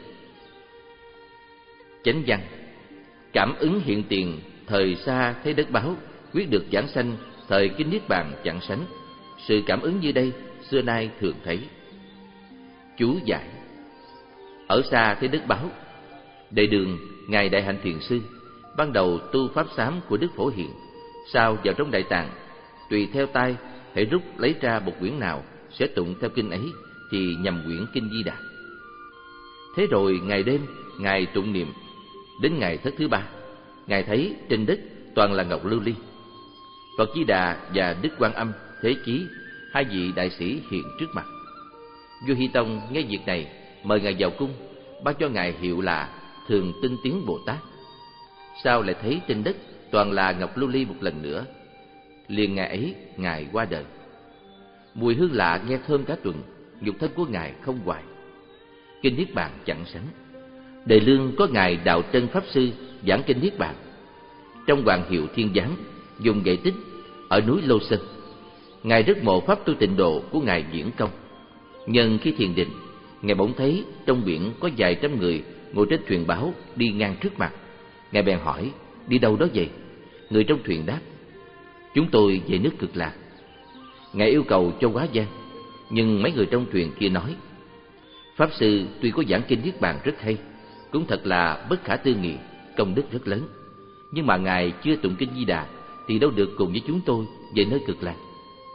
Chánh văn: cảm ứng hiện tiền, thời xa thấy đất báo, quyết được giảng sanh, thời kinh niết bàn chẳng sánh. Sự cảm ứng như đây, xưa nay thường thấy. Chú giải: ở xa thấy đất báo. Đại Đường, ngài Đại Hạnh Thiền Sư ban đầu tu pháp xám của Đức Phổ Hiền, sau vào trong đại tạng, tùy theo tay hãy rút lấy ra một quyển nào sẽ tụng theo kinh ấy thì nhằm quyển kinh Di Đà. Thế rồi ngày đêm ngài tụng niệm. Đến ngày thất thứ ba, ngài thấy trên đất toàn là ngọc lưu ly. Phật Di Đà và Đức Quan Âm Thế Chí, hai vị đại sĩ hiện trước mặt. Vua Hy Tông nghe việc này, mời ngài vào cung, ban cho ngài hiệu là Thường Tinh Tiến Bồ Tát. Sau lại thấy trên đất toàn là ngọc lưu ly một lần nữa. Liền ngày ấy ngài qua đời. Mùi hương lạ nghe thơm cả tuần, nhục thân của ngài không hoài. Kinh Niết Bàn chẳng sánh. Đề Lương có ngài Đạo Trân Pháp Sư giảng kinh Niết Bàn. Trong Hoàng Hiệu Thiên Giám dùng gậy tích ở núi Lô Sơn, ngài rất mộ pháp tu tịnh độ của ngài Diễn Công. Nhân khi thiền định, ngài bỗng thấy trong biển có vài trăm người ngồi trên thuyền báo đi ngang trước mặt. Ngài bèn hỏi: đi đâu đó vậy? Người trong thuyền đáp: chúng tôi về nước Cực Lạc. Ngài yêu cầu cho hóa gian, nhưng mấy người trong thuyền kia nói: Pháp Sư tuy có giảng kinh Niết Bàn rất hay, cũng thật là bất khả tư nghị, công đức rất lớn, nhưng mà ngài chưa tụng kinh Di Đà thì đâu được cùng với chúng tôi về nơi Cực Lạc.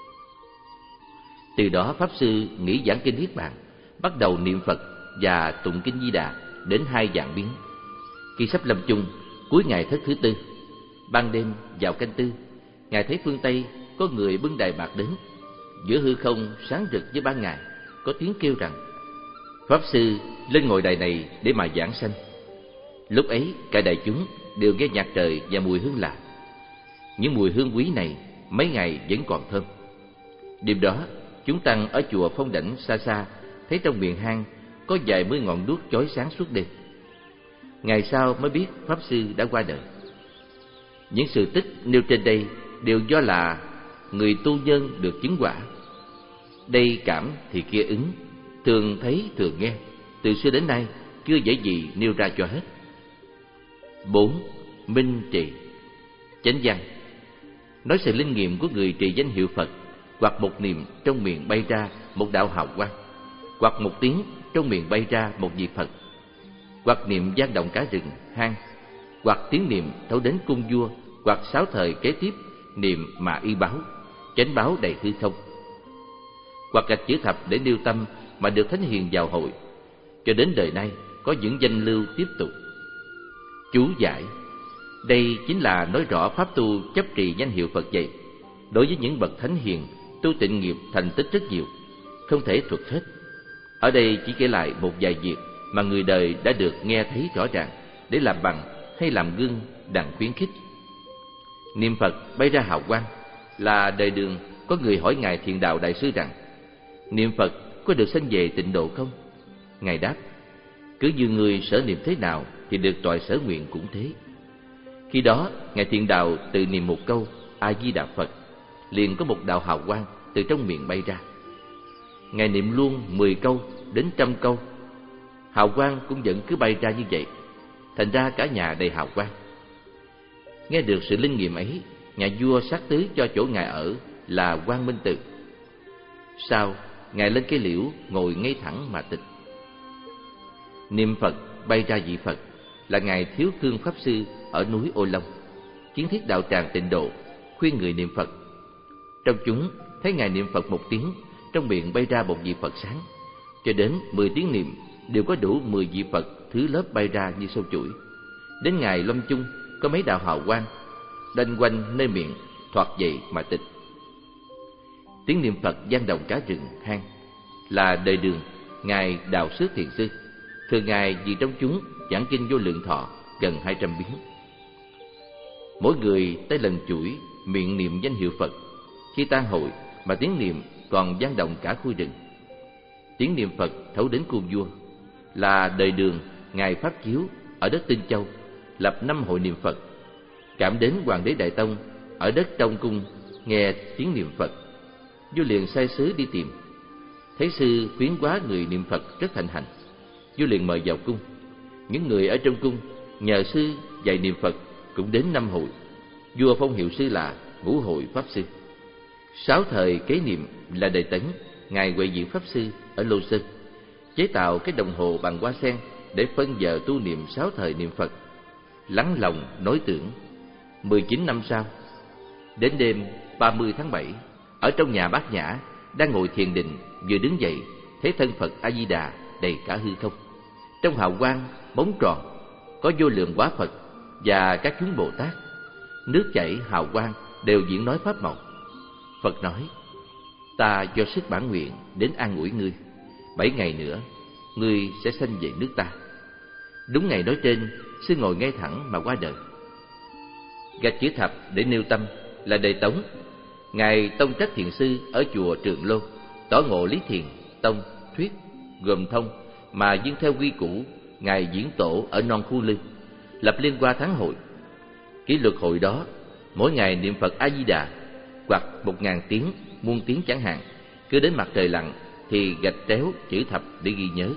Từ đó Pháp Sư nghỉ giảng kinh Niết Bàn, bắt đầu niệm Phật và tụng kinh Di Đà đến hai vạn biến. Khi sắp lâm chung, cuối ngày thất thứ tư, ban đêm vào canh tư, ngài thấy phương Tây có người bưng đài bạc đến. Giữa hư không sáng rực với ban ngày, có tiếng kêu rằng: Pháp Sư lên ngồi đài này để mà giảng sanh. Lúc ấy cả đại chúng đều nghe nhạc trời và mùi hương lạ. Những mùi hương quý này mấy ngày vẫn còn thơm. Đêm đó chúng tăng ở chùa Phong Đảnh xa xa thấy trong miệng hang có vài mươi ngọn đuốc chói sáng suốt đêm. Ngày sau mới biết Pháp Sư đã qua đời. Những sự tích nêu trên đây đều do là người tu nhân được chứng quả. Đây cảm thì kia ứng, thường thấy thường nghe, từ xưa đến nay chưa dễ gì nêu ra cho hết. Bốn. Minh trì. Chánh văn: nói sự linh nghiệm của người trì danh hiệu Phật, hoặc một niệm trong miệng bay ra một đạo hào quang, hoặc một tiếng trong miệng bay ra một vị Phật, hoặc niệm vang động cả rừng hang, hoặc tiếng niệm thấu đến cung vua, hoặc sáu thời kế tiếp niệm mà y báo, chánh báo đầy hư không, hoặc gạch chữ thập để nêu tâm mà được thánh hiền vào hội, cho đến đời nay có những danh lưu tiếp tục. Chú giải: đây chính là nói rõ pháp tu chấp trì danh hiệu Phật vậy. Đối với những bậc thánh hiền, tu tịnh nghiệp thành tích rất nhiều, không thể thuật hết. Ở đây chỉ kể lại một vài việc mà người đời đã được nghe thấy rõ ràng, để làm bằng hay làm gương đặng khuyến khích. Niệm Phật bay ra hào quang là đời Đường có người hỏi ngài Thiền Đạo Đại Sư rằng: niệm Phật có được sanh về tịnh độ không? Ngài đáp: cứ như người sở niệm thế nào thì được toại sở nguyện cũng thế. Khi đó ngài Thiền Đạo tự niệm một câu A Di Đà Phật, liền có một đạo hào quang từ trong miệng bay ra. Ngài niệm luôn mười câu đến trăm câu, hào quang cũng vẫn cứ bay ra như vậy, thành ra cả nhà đầy hào quang. Nghe được sự linh nghiệm ấy, nhà vua sát tứ cho chỗ ngài ở là Quang Minh Tự. Sau ngài lên cây liễu ngồi ngay thẳng mà tịch. Niệm Phật bay ra vị Phật là ngài Thiếu Cương Pháp Sư ở núi Ô Long, kiến thiết đạo tràng tịnh độ, khuyên người niệm Phật. Trong chúng thấy ngài niệm Phật một tiếng, trong miệng bay ra một vị Phật sáng, cho đến mười tiếng niệm đều có đủ mười vị Phật thứ lớp bay ra như sâu chuỗi. Đến ngày lâm chung có mấy đạo hào quang đanh quanh nơi miệng, thoạt dậy mà tịch. Tiếng niệm Phật vang động cả rừng hang là đời Đường ngài Đạo Xứ Thiền Sư, thường ngày vì trong chúng giảng kinh Vô Lượng Thọ gần hai trăm biến. Mỗi người tay lần chuỗi, miệng niệm danh hiệu Phật. Khi tan hội mà tiếng niệm còn vang động cả khu rừng. Tiếng niệm Phật thấu đến cung vua. Là đời Đường, ngài Pháp Chiếu ở đất Tinh Châu lập năm hội niệm Phật. Cảm đến Hoàng đế Đại Tông ở đất Trong Cung nghe tiếng niệm Phật, vua liền sai sứ đi tìm. Thấy sư khuyến hóa người niệm Phật rất thịnh hành, vua liền mời vào cung. Những người ở trong cung nhờ sư dạy niệm Phật cũng đến năm hội. Vua phong hiệu sư là Ngũ Hội Pháp Sư. Sáu thời kế niệm là Đời Tấn, ngài Huệ Diễn Pháp Sư ở Lô Sơn chế tạo cái đồng hồ bằng hoa sen để phân giờ tu niệm sáu thời niệm Phật. Lắng lòng nối tưởng. Mười chín năm sau, đến đêm ba mươi tháng bảy, ở trong nhà Bát Nhã đang ngồi thiền định, vừa đứng dậy thấy thân Phật A Di Đà đầy cả hư không. Trong hào quang bóng tròn có vô lượng hóa Phật và các chúng Bồ Tát. Nước chảy hào quang đều diễn nói pháp màu. Phật nói: ta do sức bản nguyện đến an ủi ngươi. Bảy ngày nữa ngươi sẽ sanh về nước ta. Đúng ngày nói trên, sư ngồi ngay thẳng mà qua đời. Gạch chữ thập để nêu tâm là Đời Tống, ngài Tông Trách Thiền Sư ở chùa Trường Lô tỏ ngộ lý thiền tông thuyết gồm thông, mà duyên theo quy củ ngài Diễn Tổ ở Non Khu Lư lập Liên Hoa Tháng Hội. Kỷ luật hội đó mỗi ngày niệm Phật A Di Đà hoặc một ngàn tiếng, muôn tiếng chẳng hạn. Cứ đến mặt trời lặn thì gạch tréo chữ thập để ghi nhớ.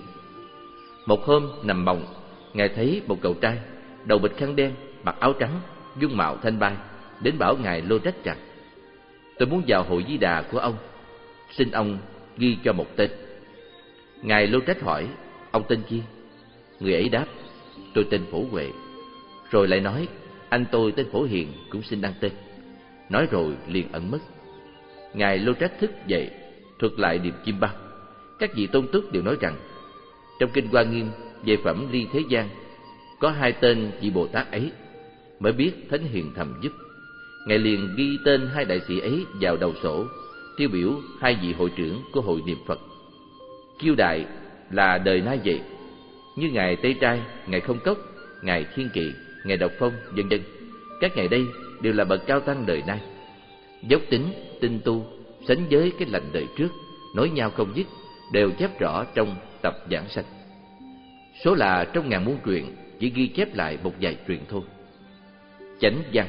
Một hôm nằm mộng, ngài thấy một cậu trai đầu bịch khăn đen, mặc áo trắng, dung mạo thanh bay, đến bảo ngài Lô Trách rằng: tôi muốn vào hội Di Đà của ông, xin ông ghi cho một tên. Ngài Lô Trách hỏi: ông tên chi? Người ấy đáp: tôi tên Phổ Huệ. Rồi lại nói: anh tôi tên Phổ Hiền cũng xin đăng tên. Nói rồi liền ẩn mất. Ngài Lô Trách thức dậy thuật lại điệp Chim Bao. Các vị tôn túc đều nói rằng trong kinh Hoa Nghiêm về phẩm ly thế gian có hai tên vị Bồ Tát ấy, mới biết Thánh Hiền thầm giúp. Ngài liền ghi tên hai đại sĩ ấy vào đầu sổ, tiêu biểu hai vị hội trưởng của hội niệm Phật. Kiêu đại là đời nay vậy, như ngài Tây Trai, ngài Không Cốc, ngài Thiên Kỵ, ngài Độc Phong, vân vân. Các ngài đây đều là bậc cao tăng đời nay, dốc tính tinh tu, sánh với cái lành đời trước, nối nhau không dứt, đều chép rõ trong tập giảng sanh. Số là trong ngàn muôn truyện chỉ ghi chép lại một vài truyện thôi. Chánh văn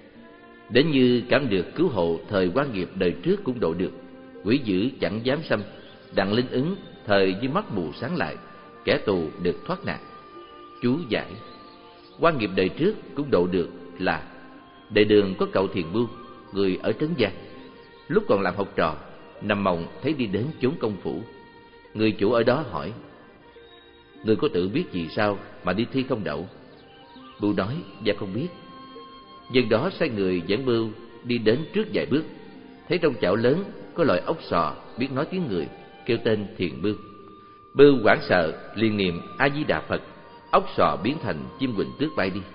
đến như cảm được cứu hộ thời quan nghiệp đời trước cũng độ được, quỷ dữ chẳng dám xâm, đặng linh ứng thời với mắt mù sáng lại, kẻ tù được thoát nạn. Chú giải: quan nghiệp đời trước cũng độ được là Đại Đường có cậu Thiền Bưu, người ở Trấn Giang. Lúc còn làm học trò, nằm mộng thấy đi đến chốn công phủ. Người chủ ở đó hỏi: người có tự biết vì sao mà đi thi không đậu? Bưu nói: dạ không biết. Dân đó sai người dẫn Bưu đi đến trước vài bước, thấy trong chảo lớn có loại ốc sò biết nói tiếng người, kêu tên Thiền Bưu. Bưu hoảng sợ liền niệm A Di Đà Phật, ốc sò biến thành chim quỳnh tước bay đi.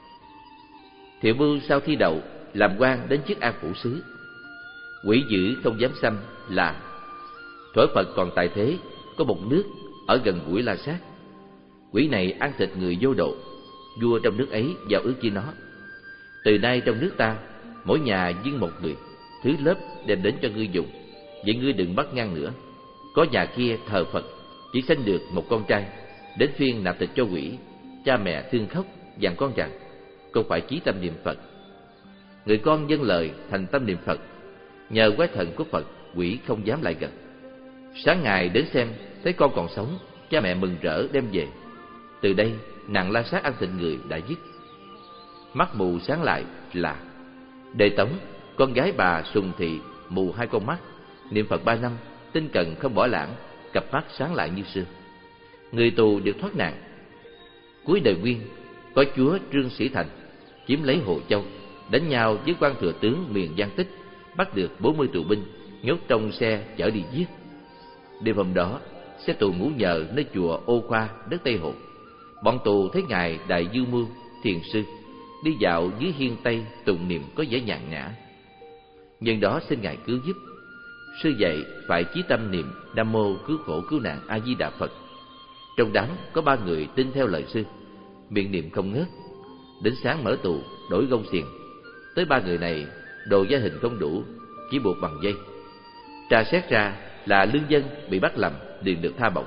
Thiền Bưu sau thi đậu làm quan đến chức An Phủ Sứ. Quỷ dữ không dám xâm là thuở Phật còn tại thế, có một nước ở gần Bụi La Sát. Quỷ này ăn thịt người vô độ, vua trong nước ấy giao ước với nó: từ nay trong nước ta mỗi nhà riêng một người, thứ lớp đem đến cho ngươi dùng, vậy ngươi đừng bắt ngăn nữa. Có nhà kia thờ Phật, chỉ sanh được một con trai, đến phiên nạp thịt cho quỷ, cha mẹ thương khóc dặn con rằng con phải chí tâm niệm Phật. Người con vâng lời thành tâm niệm Phật, nhờ quái thần của Phật, quỷ không dám lại gần. Sáng ngày đến xem thấy con còn sống, cha mẹ mừng rỡ đem về. Từ đây nạn la sát ăn thịt người đã dứt. Mắt mù sáng lại là Đề Tống, con gái bà Sùng Thị mù hai con mắt, niệm Phật ba năm, tinh cần không bỏ lãng, cặp mắt sáng lại như xưa. Người tù được thoát nạn. Cuối đời Nguyên, có chúa Trương Sĩ Thành chiếm lấy Hồ Châu, đánh nhau với quan thừa tướng miền Giang Tích, bắt được bốn mươi tù binh, nhốt trong xe chở đi giết. Đêm hôm đó, xe tù ngủ nhờ nơi chùa Ô Khoa, đất Tây Hồ. Bọn tù thấy ngài Đại Dư Mưu Thiền Sư đi dạo dưới hiên Tây tụng niệm có vẻ nhàn nhã. Nhân đó xin ngài cứu giúp. Sư dạy phải chí tâm niệm Nam Mô Cứu Khổ Cứu Nạn A Di Đà Phật. Trong đám có ba người tin theo lời sư, miệng niệm không ngớt. Đến sáng mở tù, đổi gông xiềng, tới ba người này đồ gia hình không đủ, chỉ buộc bằng dây. Tra xét ra là lương dân bị bắt làm, liền được tha bổng.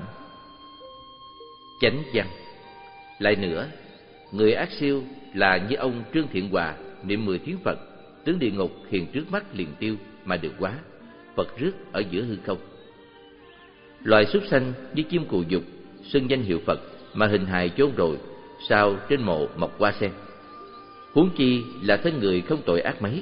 Chánh văn. Lại nữa, người ác siêu là như ông Trương Thiện Hòa niệm mười tiếng Phật, tướng địa ngục hiện trước mắt liền tiêu mà được hóa, Phật rước ở giữa hư không. Loài súc sanh như chim cù dục xưng danh hiệu Phật mà hình hài chôn rồi, sao trên mộ mọc hoa sen. Huống chi là thân người không tội ác mấy,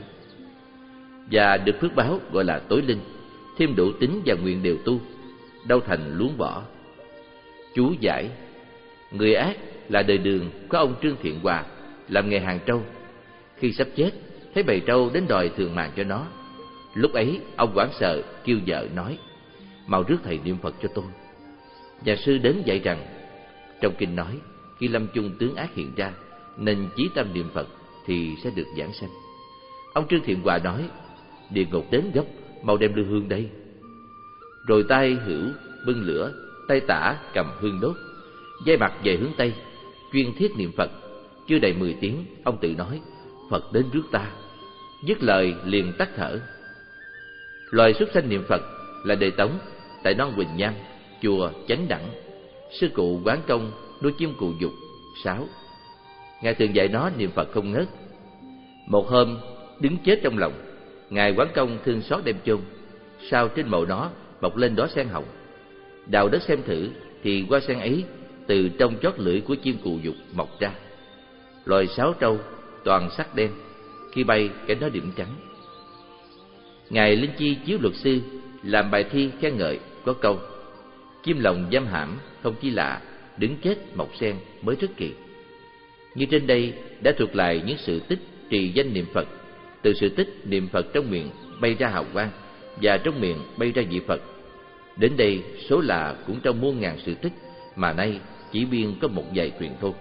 và được phước báo gọi là tối linh, thêm đủ tính và nguyện đều tu, đâu thành luống bỏ. Chú giải. Người ác là đời đường có ông Trương Thiện Hòa làm nghề hàng trâu. Khi sắp chết, thấy bầy trâu đến đòi thường màng cho nó. Lúc ấy ông hoảng sợ kêu vợ nói: mau rước thầy niệm Phật cho tôi. Nhà sư đến dạy rằng trong kinh nói khi lâm chung tướng ác hiện ra, nên chí tâm niệm Phật thì sẽ được giảng sanh. Ông Trương Thiện Hòa nói: địa ngục đến gấp, mau đem lư hương đây. Rồi tay hữu bưng lửa, tay tả cầm hương đốt, dây mặt về hướng tây, chuyên thiết niệm Phật. Chưa đầy mười tiếng, ông tự nói: Phật đến rước ta. Dứt lời liền tắt thở. Loài súc sanh niệm Phật là đời Tống tại non Quỳnh Nham, chùa Chánh Đẳng. Sư cụ Quán Công nuôi chim cù dục sáu. Ngài thường dạy nó niệm Phật không ngớt. Một hôm đứng chết trong lòng, Ngài Quán Công thương xót đem chôn. Sau trên mộ nó mọc lên đóa sen hồng. Đào đất xem thử thì hoa sen ấy từ trong chót lưỡi của chim cù dục mọc ra. Loài sáo trâu toàn sắc đen, khi bay cái nó điểm trắng. Ngài Linh Chi chiếu luật sư làm bài thi khen ngợi có câu: chim lòng giam hãm không chi lạ, đứng chết mọc sen mới rất kỳ. Như trên đây đã thuật lại những sự tích trì danh niệm Phật. Từ sự tích niệm Phật trong miệng bay ra hào quang, và trong miệng bay ra vị Phật. Đến đây số là cũng trong muôn ngàn sự tích, mà nay chỉ biên có một vài chuyện thôi.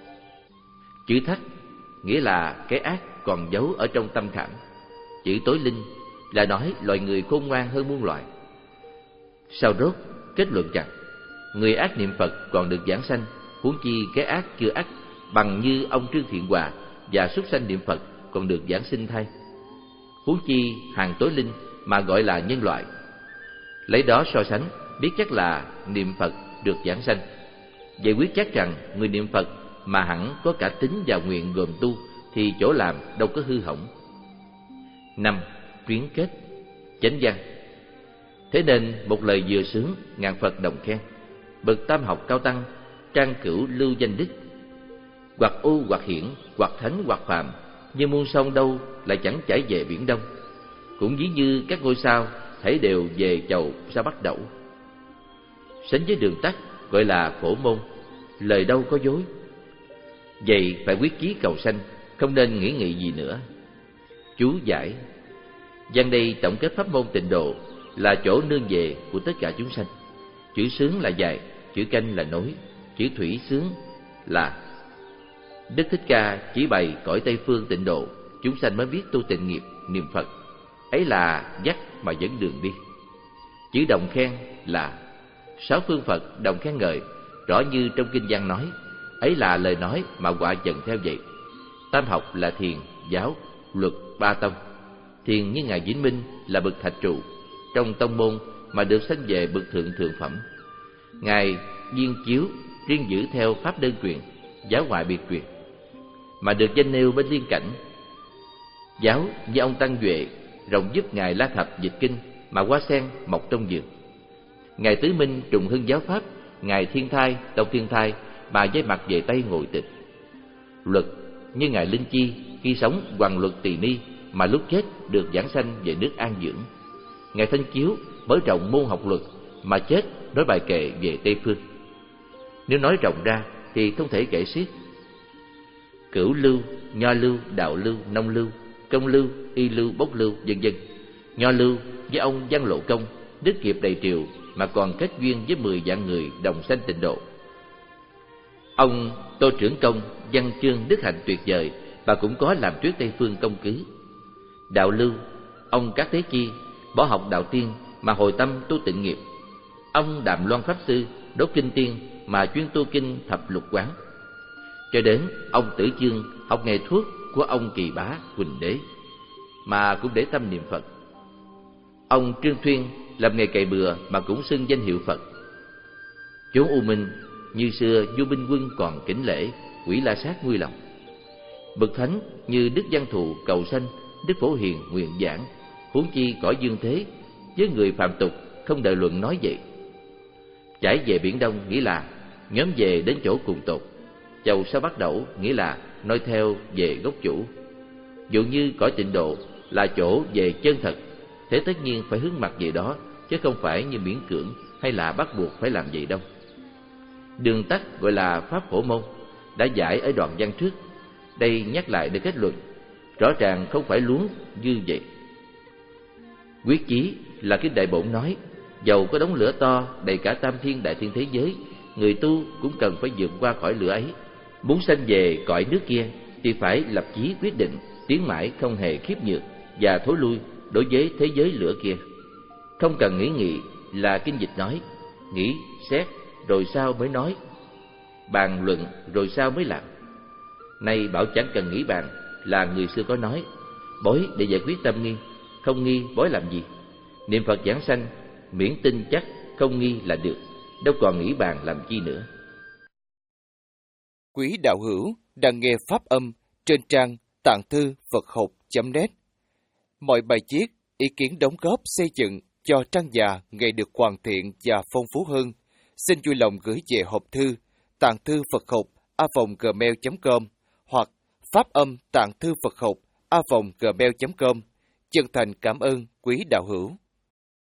Chữ thắt nghĩa là cái ác còn giấu ở trong tâm khảm. Chữ tối linh là nói loài người khôn ngoan hơn muôn loài. Sau rốt kết luận rằng người ác niệm Phật còn được giảng sanh, huống chi cái ác chưa ác bằng như ông Trương Thiện Hòa và súc sanh niệm Phật còn được giảng sinh thay. Huống chi hàng tối linh mà gọi là nhân loại. Lấy đó so sánh, biết chắc là niệm Phật được giảng sanh. Vậy quyết chắc rằng người niệm Phật mà hẳn có cả tính và nguyện gồm tu thì chỗ làm đâu có hư hỏng. Năm. Tuyến kết. Chánh văn. Thế nên một lời vừa sướng, ngàn Phật đồng khen. Bậc tam học cao tăng, trang cửu lưu danh đức. Hoặc ưu hoặc hiển, hoặc thánh hoặc phàm, như muôn sông đâu lại chẳng chảy về biển đông. Cũng ví như các ngôi sao thảy đều về chầu sao bắt đậu. Sánh với đường tắt gọi là phổ môn, lời đâu có dối. Vậy phải quyết chí cầu sanh, không nên nghĩ nghị gì nữa. Chú giải. Văn đây tổng kết pháp môn tịnh độ là chỗ nương về của tất cả chúng sanh. Chữ sướng là dài, chữ canh là nối, chữ thủy sướng là. Đức Thích Ca chỉ bày cõi Tây phương tịnh độ, chúng sanh mới biết tu tịnh nghiệp niệm Phật, ấy là dắt mà dẫn đường đi. Chữ đồng khen là sáu phương Phật đồng khen ngợi, rõ như trong kinh văn nói, ấy là lời nói mà quả dần theo vậy. Tam học là thiền, giáo, luật, ba tông. Thiền như Ngài Vĩnh Minh là bậc thạch trụ trong tông môn mà được sanh về bậc thượng thượng phẩm. Ngài Viên Chiếu riêng giữ theo pháp đơn truyền, giáo ngoại biệt truyền, mà được danh nêu bên liên cảnh. Giáo như ông Tăng Duệ rộng giúp Ngài La Thập dịch kinh mà hoa sen mọc trong vườn. Ngài Tứ Minh trùng hưng giáo pháp, Ngài Thiên Thai tông Thiên Thai mà dây mặt về Tây ngồi tịch. Luật như Ngài Linh Chi khi sống hoằng luật tỳ ni mà lúc chết được giảng sanh về nước an dưỡng. Ngài Thanh Chiếu mở rộng môn học luật mà chết nói bài kệ về Tây phương. Nếu nói rộng ra thì không thể kể xiết. Cửu lưu, nho lưu, đạo lưu, nông lưu, công lưu, y lưu, bốc lưu, vân vân. Nho lưu với ông Văn Lộ Công, đức nghiệp đầy triều mà còn kết duyên với mười vạn người đồng sanh tịnh độ. Ông Tô Trưởng Công, văn chương đức hạnh tuyệt vời và cũng có làm thuyết Tây phương công cứ. Đạo lưu, ông Các Thế Chi bỏ học đạo tiên mà hồi tâm tu tịnh nghiệp. Ông Đàm Loan Pháp Sư đốt kinh tiên mà chuyên tu kinh thập lục quán. Cho đến ông Tử Chương học nghề thuốc của ông Kỳ Bá Huỳnh Đế. mà cũng để tâm niệm Phật. Ông Trương Thuyên làm nghề cày bừa mà cũng xưng danh hiệu Phật. Chốn U Minh, như xưa vua binh quân còn kính lễ, quỷ la sát nguôi lòng. Bậc thánh như Đức Văn Thù cầu sanh, Đức Phổ Hiền nguyện giảng, huống chi cõi dương thế, với người phạm tục không đợi luận nói vậy. Chải về biển Đông nghĩa là nhóm về đến chỗ cùng tột. Chầu sao bắt đầu nghĩa là nói theo về gốc chủ. Dụ như cõi Tịnh Độ là chỗ về chân thật, thế tất nhiên phải hướng mặt về đó, chứ không phải như miễn cưỡng hay là bắt buộc phải làm vậy đâu. Đường tắt gọi là Pháp Phổ Môn, đã giải ở đoạn văn trước. Đây nhắc lại để kết luận, rõ ràng không phải luống như vậy. Quyết chí là cái đại bổn nói, dầu có đống lửa to đầy cả tam thiên đại thiên thế giới, người tu cũng cần phải vượt qua khỏi lửa ấy. Muốn sanh về cõi nước kia thì phải lập chí quyết định, tiến mãi không hề khiếp nhược và thối lui đối với thế giới lửa kia. Không cần nghĩ nghị là kinh dịch nói, nghĩ, xét, rồi sao mới nói, bàn luận rồi sao mới làm. Nay bảo chẳng cần nghĩ bàn là người xưa có nói, bói để giải quyết tâm nghi, không nghi bói làm gì. Niệm Phật giảng sanh, miễn tin chắc, không nghi là được, đâu còn nghĩ bàn làm chi nữa. Quý đạo hữu đang nghe pháp âm trên trang tạng thư Phật học chấm net. Mọi bài viết, ý kiến đóng góp xây dựng cho trang già ngày được hoàn thiện và phong phú hơn, xin vui lòng gửi về hộp thư tạng thư Phật học a vòng gmail chấm com hoặc pháp âm tạng thư Phật học a vòng gmail chấm com. Chân thành cảm ơn quý đạo hữu.